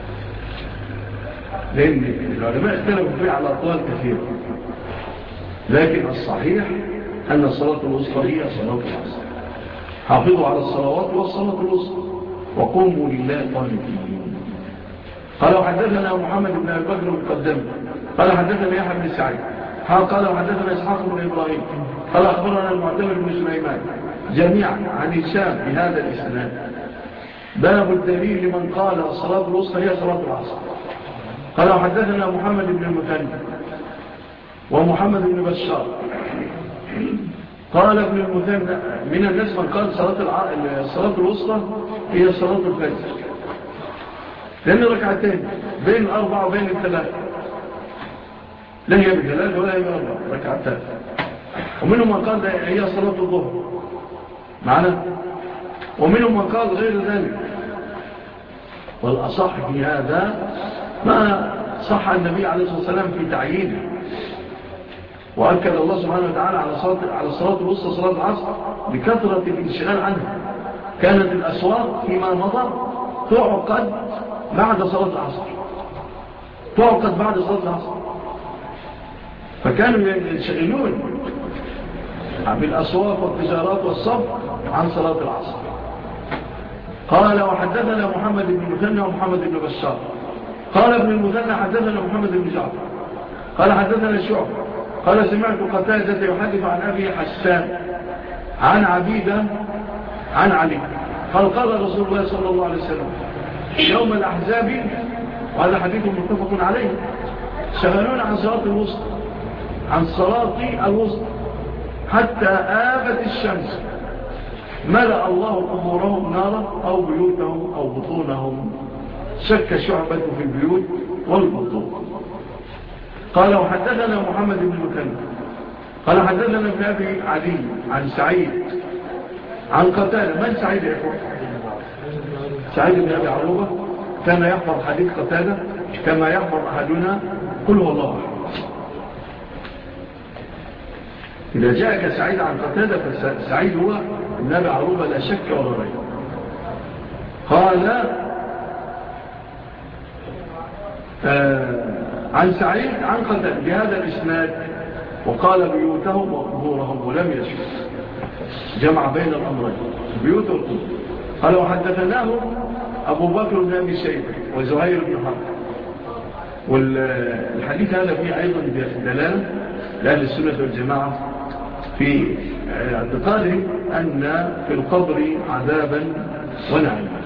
لأن العلماء اختلفوا فيه على أطوال كثيرة، لكن الصحيح أن الصلاة الوسطى هي صلاة العصر. حافظوا على الصلوات والصلاة الوسطى وقوموا لله قانتين. قال وحدثنا محمد بن أبي بكر المقدم قال حدثنا يحيى بن سعيد قال وحدثنا إسحاق بن إبراهيم قال أخبرنا المعتمر بن سليمان جميعا عن هشام بهذا الإسناد. باب الدليل لمن قال الصلاة الوسطى هي صلاة العصر. قال وحدثنا محمد بن المثنى ومحمد بن بشار قال ابن المثنى من الناس من قال الصلاة الوسطى هي صلاة الفجر لأن ركعتين بين الأربعة وبين الثلاثة، لا هي بثلاثة ولا هي بأربعة ركعتين. ومنهم من قال هي صلاة الظهر معنا، ومنهم من قال غير ذلك. والأصح في هذا ما صح النبي عليه الصلاة والسلام في تعيينه، وأكد الله سبحانه وتعالى على الصلاة الوسطى صلاة العصر بكثرة الانشغال عنها. كانت الأسواق فيما مضى تعقد بعد صلاة العصر، تعقد بعد صلاة العصر، فكانوا ينشغلون بالأسواق والتجارات والصبر عن صلاة العصر. قال وحدثنا محمد بن المثنى ومحمد بن بشار قال ابن المثنى حدثنا محمد بن جعفر قال حدثنا شعب قال سمعت قتادة يحدث عن أبي حسان عن عبيدة عن علي قال قال رسول الله صلى الله عليه وسلم يوم الأحزاب، وهذا حديث متفق عليه، شغلون عن صلاة الوسطى عن صلاة الوسطى حتى آبت الشمس ملأ الله قبورهم نارا أو بيوتهم أو بطونهم. شك شعبة في البيوت والبطون. قال وحدثنا محمد بن المثنى قال حدثنا ابن أبي علي عن سعيد عن قتادة. من سعيد يحفظ؟ سعيد بن أبي عروبة كان يحفظ حديث قتادة كما يحفظ أحدنا قل هو الله أحد. إذا جاءك سعيد عن قتادة فسعيد هو ابن أبي عروبة لا شك ولا ريب. قال عن سعيد عن قتادة بهذا الإسناد وقال بيوتهم وقبورهم ولم يشك، جمع بين الأمرين بيوت والقبور. قال وحدثناه أبو بكر بن أبي شيبة وزهير بن حرب. والحديث هذا فيه أيضا دلالة لأهل السنة والجماعة في اعتقادهم أن في القبر عذابا ونعيما.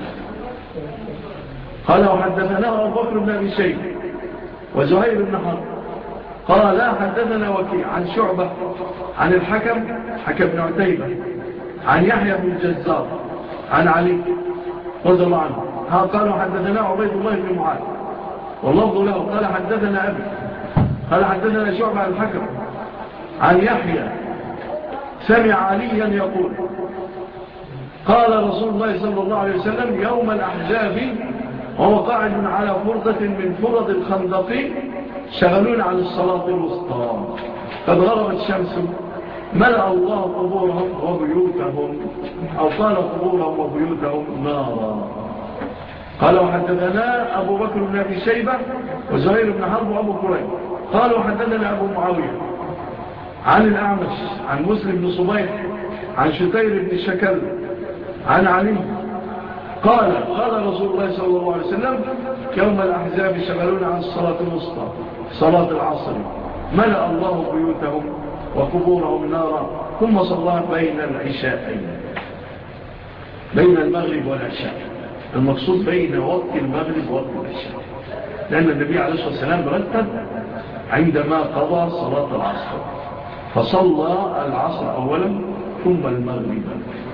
قال وحدثناه أبو بكر بن أبي شيبة وزهير بن حرب قال حدثنا وكيع عن شعبة عن الحكم بن عتيبة عن يحيى بن الجزار عن علي رضي الله عنه قالوا حدثنا عبيد الله بن معاذ واللفظ له قال حدثنا أبي قال حدثنا شعبة عن الحكم عن يحيى سمع عليا يقول قال رسول الله صلى الله عليه وسلم يوم الأحزاب وهو قاعد على فرضة من فرض الخندق شغلون عن الصلاة الوسطى قد غربت الشمس ملأ الله قبورهم وبيوتهم أو قال قبورهم وبيوتهم نارا. قال وحدثنا أبو بكر بن أبي شيبة وزهير بن حرب وأبو كريم قال وحدثنا أبو معاوية عن الأعمش عن مسلم بن صبيح عن شتير بن شكل عن علي قال رسول الله صلى الله عليه وسلم يوم الأحزاب شغلون عن الصلاة الوسطى صلاة العصر ملأ الله بيوتهم وقبورهم نارا ثم صلى بين العشاءين بين المغرب والعشاء. المقصود بين وقت المغرب ووقت العشاء، لأن النبي عليه الصلاة والسلام رتب عندما قضى صلاة العصر فصلى العصر أولا ثم المغرب.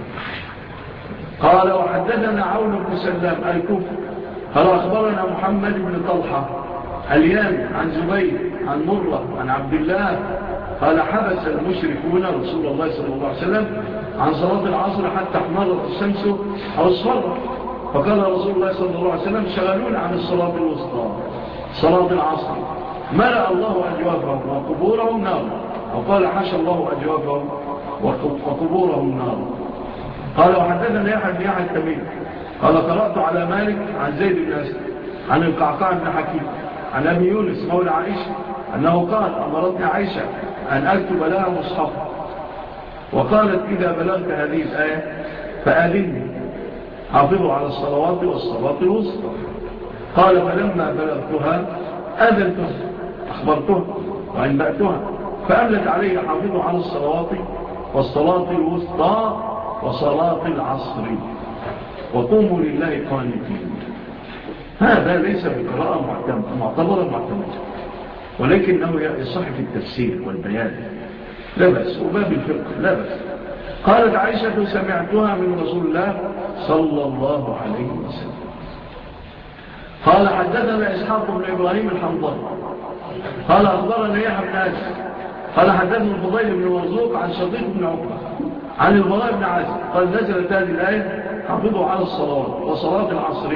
قال وحدثنا عون بن سلام الكوفي قال أخبرنا محمد بن طلحة اليامي عن زبير عن مرة عن عبد الله قال حبس المشركون رسول الله صلى الله عليه وسلم عن صلاة العصر حتى احمرت الشمس أو اصفرت، فقال رسول الله صلى الله عليه وسلم شغلون عن الصلاة الوسطى صلاة العصر ملأ الله أجوافهم وقبورهم نار، وقال حشى الله أجوافهم وقبورهم نار. قال وحدثنا يحيى بن يحيى التميمي قال قرأت على مالك عن زيد بن أسلم عن القعقاع بن حكيم عن أبي يونس مولى عائشة أنه قال أمرتني عائشة أن أكتب لها مصحفا، وقالت إذا بلغت هذه الآية فآذني حافظوا على الصلوات والصلاة الوسطى. قال فلما بلغتها آذنتها أخبرتها وأنبأتها فأملت علي حافظوا على الصلوات والصلاة الوسطى وصلاة العصر وقوموا لله قانتين. هذا ليس بقراءة معتبرة معتمدة، ولكنه يصح في التفسير والبيان لا بأس، وباب الفقه لا بأس. قالت عائشة سمعتها من رسول الله صلى الله عليه وسلم. قال حدثنا إسحاق بن إبراهيم الحنظلي قال أخبرنا يحيى بن أسد قال حدثنا الفضيل بن مرزوق عن شقيق بن عقبة عن البراء بن عازب قال نزلت هذه الآية حافظوا على الصلوات وصلاة العصر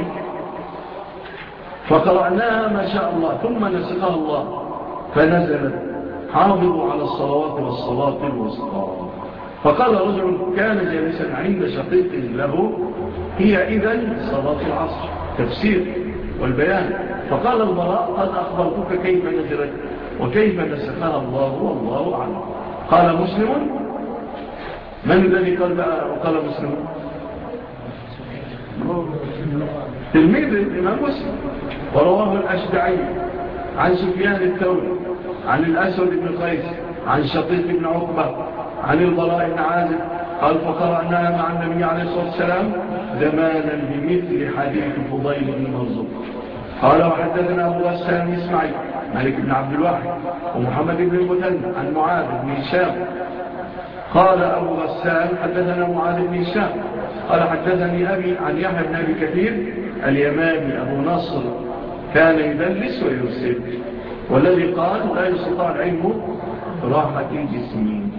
فقرأناها ما شاء الله ثم نسخها الله فنزلت حافظوا على الصلوات والصلاة الوسطى. فقال رجل كان جالسا عند شقيق له هي إذن صلاة العصر تفسير والبيان. فقال البراء قد أخبرتك كيف نزلت وكيف نسخها الله والله أعلم. قال مسلم من الذي قال مسلم؟ تلميذ الإمام مسلم. ورواه الأشدعي عن سفيان الثوري عن الأسود بن قيس عن شقيق بن عقبة عن البراء بن عازب قال فقرأناها مع النبي عليه الصلاة والسلام زمانا بمثل حديث فضيل بن مرزوق. قال وحدثنا أبو غسان إسماعيل مالك بن عبد الواحد ومحمد بن المثنى عن معاذ بن هشام قال أبو غسان حدثنا معاذ بن هشام قال حدثني أبي عن يحيى بن أبي كثير اليمامي أبو نصر كان يدلس ويرسل والذي قال لا يستطاع العلم راحة الجسمين.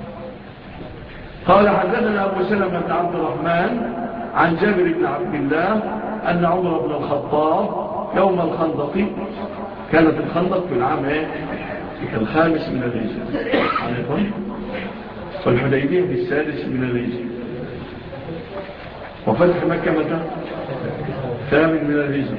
قال حدثنا أبو سلمة بن عبد الرحمن عن جابر بن عبد الله أن عمر بن الخطاب يوم الخندق كانت الخندق في العام الخامس من الهجرة والحديبية في السادس من الهجرة وفتح مكة متى؟ ثامن من الهجرة.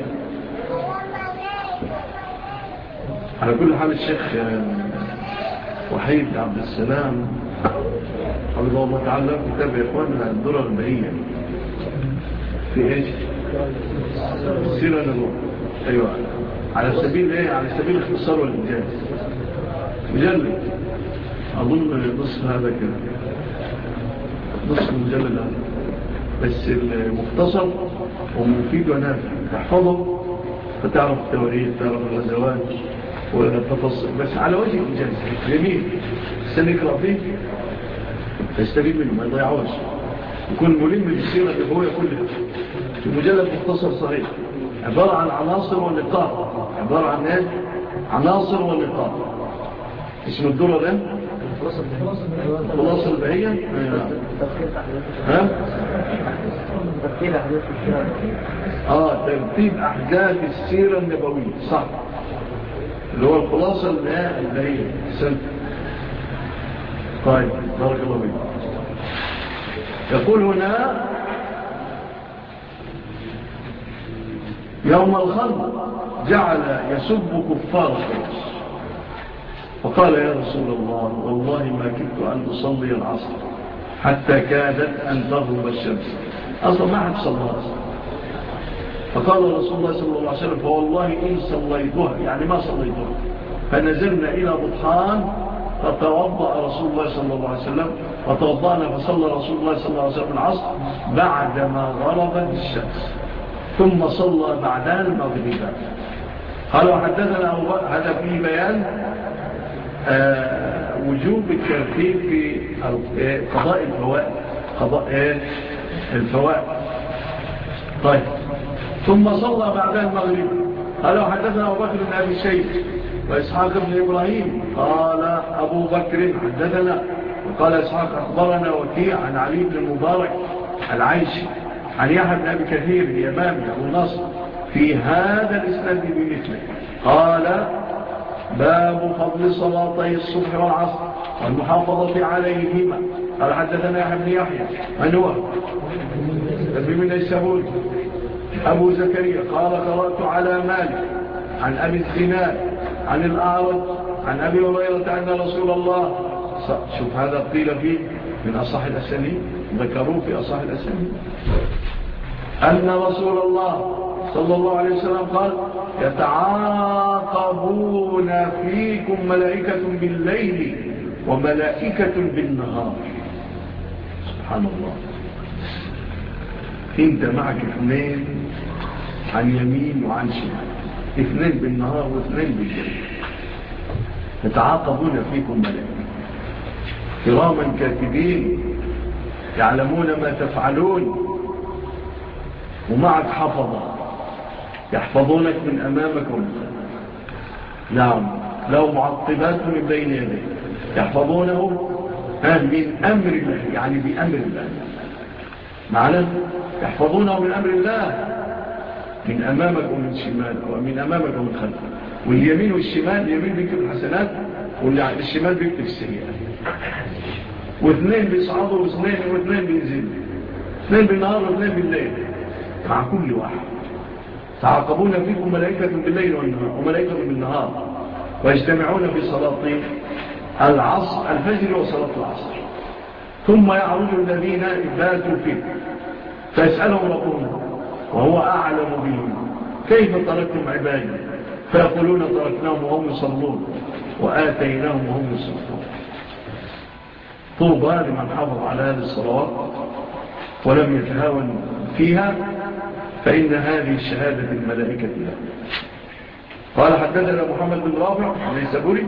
على كل حال الشيخ وحيد عبد السلام حفظه الله تعالى كتاب يا إخواننا الدرر البهية في إيش؟ السيرة النبوة. أيوة على سبيل إيه؟ على سبيل الاختصار والإنجاز مجلد أظن نصف هذا كده نصف المجلد هذا بس المختصر ومفيد ونافع تحفظه فتعرف التواريخ تعرف الغزوات والتفاصيل بس على وجه الإنجاز جميل سنقرأ فيه تستفيد منه ما يضيعوش يكون ملم بالسيرة النبوية كلها في مجلد مختصر صحيح عبارة عن عناصر والنقاط عبارة عن عناصر والنقاط اسم الدورة ده خلاصة البهية ها ترتيب أحداث السيرة النبوية صح اللي هو الخلاصة البهية سنة. طيب بارك الله بك. يقول هنا يوم الخندق جعل يسب كفار قريش فقال يا رسول الله والله ما كنت أن أصلي العصر حتى كادت أن تغرب الشمس. أصلا ما حد صلى. فقال رسول الله صلى الله عليه وسلم فوالله إن صليتها، يعني ما صليتها. فنزلنا إلى بطحان فتوضأ رسول الله صلى الله عليه وسلم، فتوضأنا فصلى رسول الله صلى الله عليه وسلم العصر بعدما غربت الشمس، ثم صلى بعدها المغرب. قالوا حدثنا هذا فيه بيان وجوب الترتيب في قضاء الفوائد، قضاء الفوائد. طيب ثم صلى بعدها المغرب. قالوا حدثنا أبو بكر بن أبي شيبة وإسحاق بن إبراهيم. قال أبو بكر حدثنا، وقال إسحاق أخبرنا وكيع عن علي بن المبارك العيشي عن يحيى بن أبي كثير اليمامي أبو نصر في هذا الإسناد بمثله. قال باب فضل صلاتي الصبح والعصر والمحافظة عليهما. قال حدثنا يحيى بن يحيى من هو ابن السبوت أبو زكريا قال قرأت على مالك عن أبي الزناد عن الأعرج عن أبي هريرة أن رسول الله، شوف هذا قيل فيه من أصح الأسانيد، ذكروه في أصح الأسانيد، أن رسول الله صلى الله عليه وسلم قال يتعاقبون فيكم ملائكة بالليل وملائكة بالنهار. سبحان الله، انت معك اثنين عن يمين وعن شمال، اثنين بالنهار واثنين بالليل، يتعاقبون فيكم ملائكة كراما كاتبين يعلمون ما تفعلون، ومعك حفظة يحفظونك من أمامكم. نعم، لو معقبات من بين يديه يحفظونه من أمر الله، يعني بأمر الله، معنى يحفظونه من أمر الله من أمامك ومن شمال، ومن أمامك ومن خلفك. واليمين والشمال، اليمين بيكتب الحسنات والشمال بيكتب السيئات، واثنين بيصعدوا واثنين بينزلوا، اثنين بالنهار واثنين بالليل مع كل واحد. تعاقبون فيكم ملائكة بالليل والنهار وملائكة بالنهار، ويجتمعون في صلاة العصر الفجر وصلاة العصر، ثم يعرج الذين باتوا فيه فيسألهم ربهم وهو أعلم بهم كيف تركتم عبادي، فيقولون تركناهم وهم يصلون وآتيناهم وهم يصلون. طوبى لمن حافظ على هذه الصلوات ولم يتهاون فيها، فإن هذه شهادة الملائكة له. قال حدثنا محمد بن رافع النيسابوري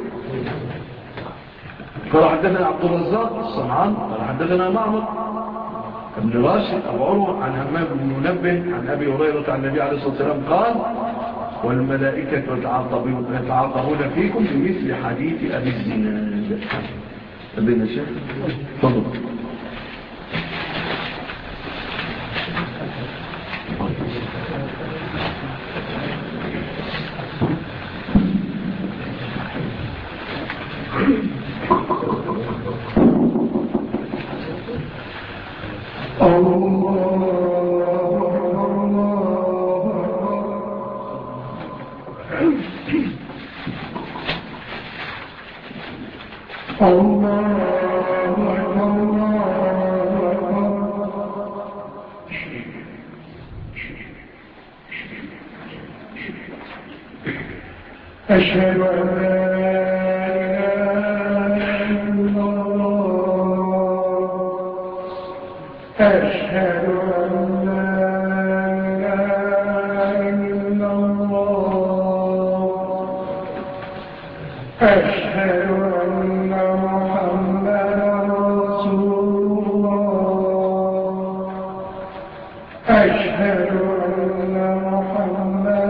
قال حدثنا عبد الرزاق الصنعان قال حدثنا معمر ابن راشد أبو عروة عن همام بن منبه عن أبي هريرة عن النبي عليه الصلاة والسلام قال والملائكة يتعاقبون فيكم بمثل حديث أبي الزناد. أبينا شيخ تفضل. أشهد أن لا إله إلا الله أشهد أن لا إله إلا الله أشهد أن محمدا رسول الله أشهد أن محمدا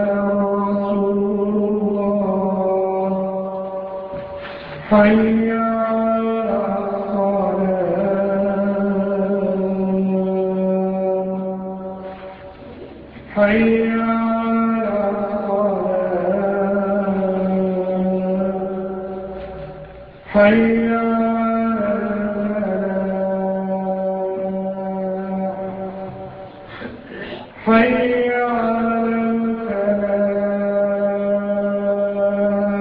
حي على الصلاة حي على الصلاة حي على الفلاح حي على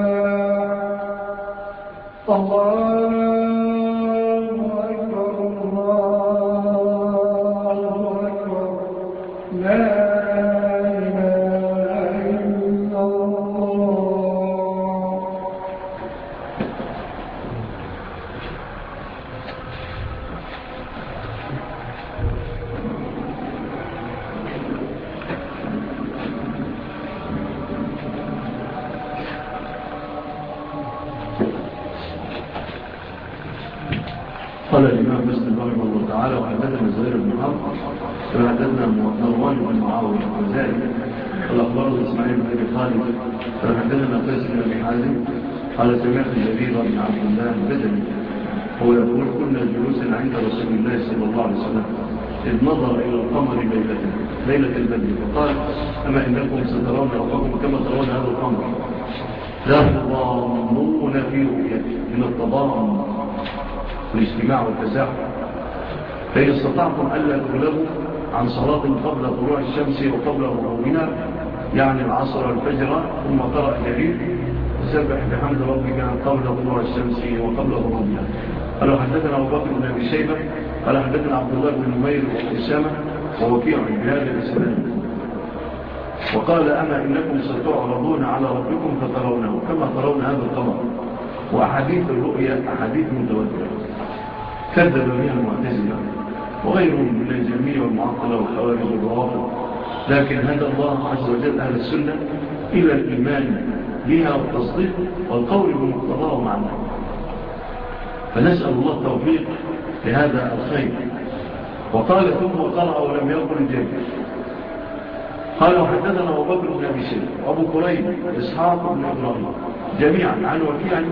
الفلاح. الله أكبر الله قال الإمام مسلم رحمه الله تعالى وحدثنا زهير بن حرب وحدثنا مروان بن معاوية الخزاعي قال أخبرنا إسماعيل بن أبي خالد وحدثنا قيس بن أبي حازم قال سمعت جرير بن عبد الله البجلي هو يقول كنا جلوسا عند رسول الله صلى الله عليه وسلم إذ نظر إلى القمر ليلة البدر فقال أما إنكم سترون ربكم كما ترون هذا القمر لا تضامون في رؤيته من التضامن والاجتماع والتساحب فإن استطعتم ألا تغلبوا عن صلاة قبل طلوع الشمس وقبل غروبها يعني العصر والفجر ثم قرأ جرير وسبح بحمد ربك قبل طلوع الشمس وقبل غروبها. قالوا حدثنا أبو بكر بن أبي شيبة قال حدثنا عبد الله بن نمير وأسامة ووكيع بهذا الإسلام وقال أما إنكم ستعرضون على ربكم فترونه كما ترون هذا القمر. وأحاديث الرؤيا أحاديث متواترة كذب بها المعتزلة وغيرهم من الجهمية والمعطلة والخوارج والروافض لكن هدى الله عز وجل أهل السنة إلى الإيمان بها والتصديق والقول بمقتضاه معناه فنسأل الله التوفيق لهذا الخير. وقال ثم قرأ ولم يقل جيد. قال وحدثنا أبو بكر بن أبي شيبة وأبو كريب إسحاق بن إبراهيم جميعا عن وكيع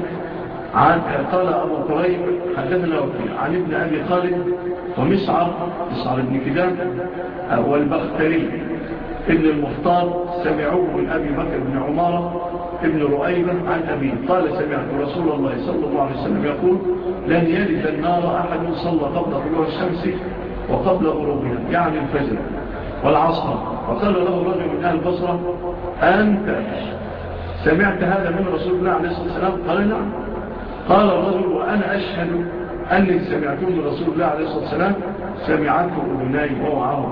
قال أبو كريب حدثنا وكيع عن ابن أبي خالد ومسعر بن كدام والبختري ابن المختار سمعوه من أبي بكر بن عمارة ابن رؤيبة عن أبيه قال سمعت رسول الله صلى الله عليه وسلم يقول لن يلد النار أحد صلى قبل طلوع الشمس وقبل غروبها يعني الفجر والعصر. وقال له رجل من أهل البصرة أنت سمعت هذا من رسول الله عليه الصلاة والسلام؟ قال نعم. قال الرجل وأنا أشهد أني سمعته من رسول الله عليه الصلاة والسلام سمعته أذناي وهو عرب.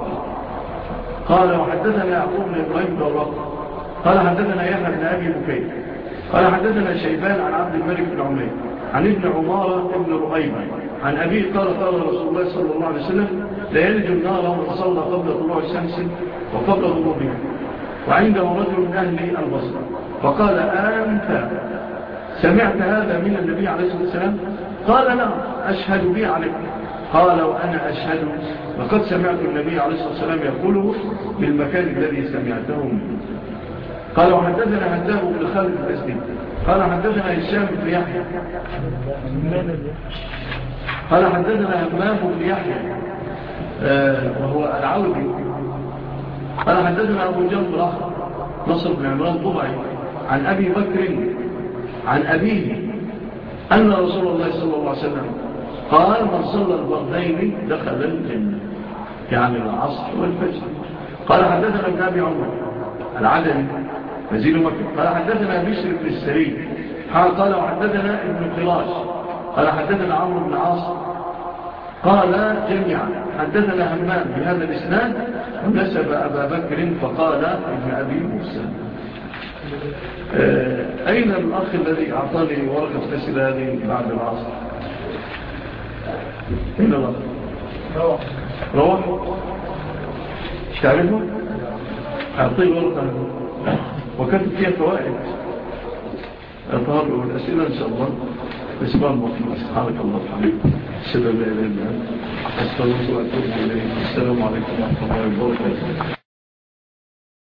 قال وحدثنا يعقوب بن إبراهيم دورق قال حدثنا يحيى بن أبي بكير قال حدثنا شيبان عن عبد الملك بن عمير عن ابن عمارة ابن رؤيبة عن أبيه قال رسول الله صلى الله عليه وسلم لا يلج النار من صلى قبل طلوع الشمس وقبل غروبها. وعنده رجل من أهل البصرة فقال أنت سمعت هذا من النبي عليه الصلاة والسلام؟ قال نعم أشهد بي عليك. قال وأنا أشهد لقد سمعت النبي عليه الصلاة والسلام يقوله بالمكان الذي سمعته منه. قال وحدثنا هداه بن خالد الأسدي قال حدثنا هشام بن يحيى قال حدثنا همام بن يحيى وهو العودي قال حدثنا أبو جمرة نصر بن عمران طبعي عن أبي بكر عن أبيه أن رسول الله صلى الله عليه وسلم قال من صلى الفردين دخل الجنة يعني العصر والفجر. قال حدثنا ابن أبي عمر العدني نزيل مكة قال حدثنا بشر بن السري قال وحدثنا ابن قراش قال حدثنا عمرو بن عاص قال جميعا حدثنا همام بهذا الإسناد ونسب أبا بكر فقال ابن أبي موسى. أين الأخ الذي أعطاني ورقة الأسئلة هذه بعد العصر؟ أين الأخ؟ روح تعرفه؟ أعطيه ورقة وكتب فيها فوائد أطهر والأسئلة إن شاء الله اسمع المطلوب. سبحانك الله وبحمدك أشهد أن لا إله إلا أنت أستغفرك وأتوب إليك. السلام عليكم ورحمة الله وبركاته.